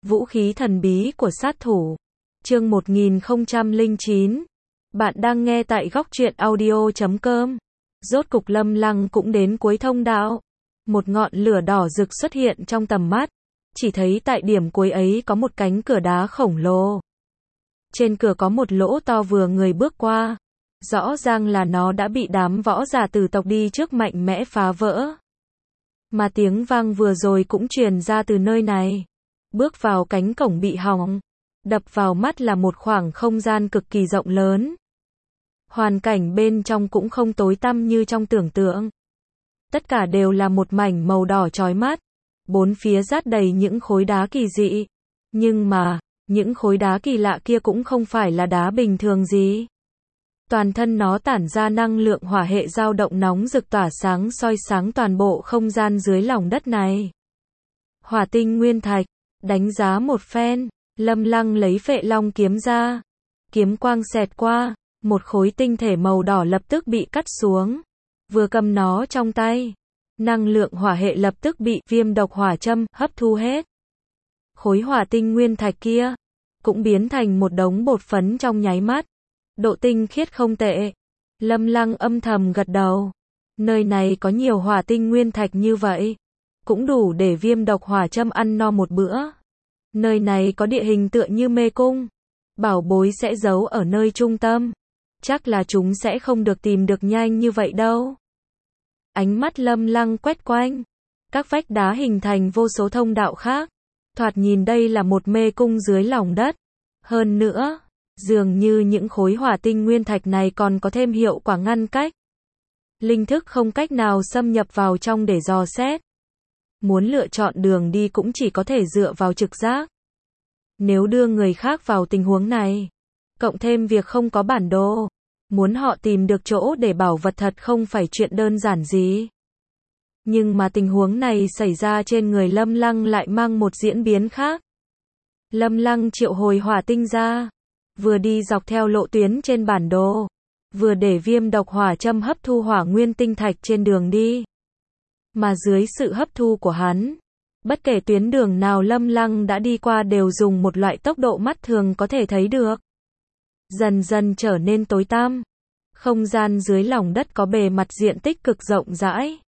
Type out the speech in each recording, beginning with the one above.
Vũ khí thần bí của sát thủ. Chương 1009. Bạn đang nghe tại góc truyện audio.com. Rốt cục Lâm Lăng cũng đến cuối thông đạo. Một ngọn lửa đỏ rực xuất hiện trong tầm mắt. Chỉ thấy tại điểm cuối ấy có một cánh cửa đá khổng lồ. Trên cửa có một lỗ to vừa người bước qua. Rõ ràng là nó đã bị đám võ giả tử tộc đi trước mạnh mẽ phá vỡ. Mà tiếng vang vừa rồi cũng truyền ra từ nơi này. Bước vào cánh cổng bị hỏng. Đập vào mắt là một khoảng không gian cực kỳ rộng lớn. Hoàn cảnh bên trong cũng không tối tăm như trong tưởng tượng. Tất cả đều là một mảnh màu đỏ chói mắt. Bốn phía rát đầy những khối đá kỳ dị. Nhưng mà, những khối đá kỳ lạ kia cũng không phải là đá bình thường gì. Toàn thân nó tản ra năng lượng hỏa hệ dao động nóng rực tỏa sáng soi sáng toàn bộ không gian dưới lòng đất này. Hỏa tinh nguyên thạch, đánh giá một phen, Lâm Lăng lấy Phệ Long kiếm ra. Kiếm quang xẹt qua, một khối tinh thể màu đỏ lập tức bị cắt xuống. Vừa cầm nó trong tay, năng lượng hỏa hệ lập tức bị viêm độc hỏa châm hấp thu hết. Khối hỏa tinh nguyên thạch kia cũng biến thành một đống bột phấn trong nháy mắt. Độ tinh khiết không tệ. Lâm Lăng âm thầm gật đầu. Nơi này có nhiều hỏa tinh nguyên thạch như vậy, cũng đủ để viêm độc hỏa châm ăn no một bữa. Nơi này có địa hình tựa như mê cung. Bảo bối sẽ giấu ở nơi trung tâm. Chắc là chúng sẽ không được tìm được nhanh như vậy đâu. Ánh mắt Lâm Lăng quét quanh. Các vách đá hình thành vô số thông đạo khác. Thoạt nhìn đây là một mê cung dưới lòng đất. Hơn nữa, dường như những khối hỏa tinh nguyên thạch này còn có thêm hiệu quả ngăn cách. Linh thức không cách nào xâm nhập vào trong để dò xét. Muốn lựa chọn đường đi cũng chỉ có thể dựa vào trực giác. Nếu đưa người khác vào tình huống này, cộng thêm việc không có bản đồ, muốn họ tìm được chỗ để bảo vật thật không phải chuyện đơn giản gì. Nhưng mà tình huống này xảy ra trên người Lâm Lăng lại mang một diễn biến khác. Lâm Lăng triệu hồi hỏa tinh ra, vừa đi dọc theo lộ tuyến trên bản đồ, vừa để viêm độc hỏa châm hấp thu hỏa nguyên tinh thạch trên đường đi. Mà dưới sự hấp thu của hắn, bất kể tuyến đường nào Lâm Lăng đã đi qua đều dùng một loại tốc độ mắt thường có thể thấy được. Dần dần trở nên tối tăm. Không gian dưới lòng đất có bề mặt diện tích cực rộng rãi,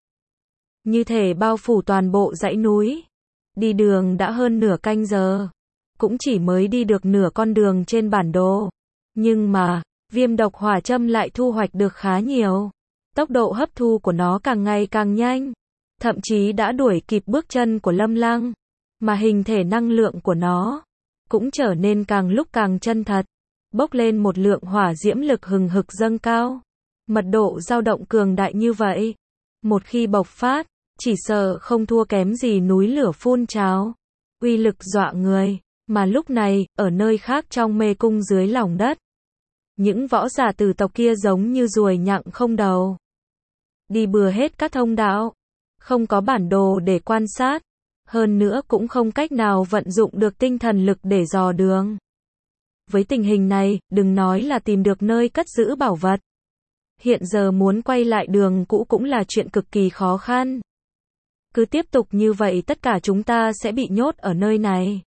như thể bao phủ toàn bộ dãy núi. Đi đường đã hơn nửa canh giờ, cũng chỉ mới đi được nửa con đường trên bản đồ. Nhưng mà, viêm độc hỏa châm lại thu hoạch được khá nhiều. Tốc độ hấp thu của nó càng ngày càng nhanh. Thậm chí đã đuổi kịp bước chân của Lâm Lăng. Mà hình thể năng lượng của nó cũng trở nên càng lúc càng chân thật. Bốc lên một lượng hỏa diễm lực hừng hực dâng cao. Mật độ dao động cường đại như vậy, một khi bộc phát, chỉ sợ không thua kém gì núi lửa phun trào. Uy lực dọa người. Mà lúc này, ở nơi khác trong mê cung dưới lòng đất, những võ giả tử tộc kia giống như ruồi nhặng không đầu. Đi bừa hết các thông đạo. Không có bản đồ để quan sát. Hơn nữa cũng không cách nào vận dụng được tinh thần lực để dò đường. Với tình hình này, đừng nói là tìm được nơi cất giữ bảo vật. Hiện giờ muốn quay lại đường cũ cũng là chuyện cực kỳ khó khăn. Cứ tiếp tục như vậy tất cả chúng ta sẽ bị nhốt ở nơi này.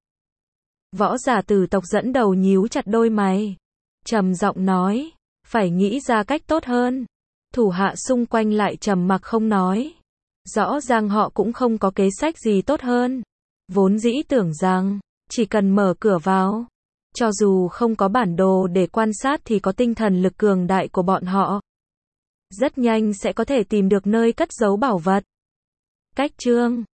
Võ giả tử tộc dẫn đầu nhíu chặt đôi mày. Trầm giọng nói, phải nghĩ ra cách tốt hơn. Thủ hạ xung quanh lại trầm mặc không nói. Rõ ràng họ cũng không có kế sách gì tốt hơn. Vốn dĩ tưởng rằng, chỉ cần mở cửa vào, cho dù không có bản đồ để quan sát thì có tinh thần lực cường đại của bọn họ, rất nhanh sẽ có thể tìm được nơi cất giấu bảo vật. Cách chương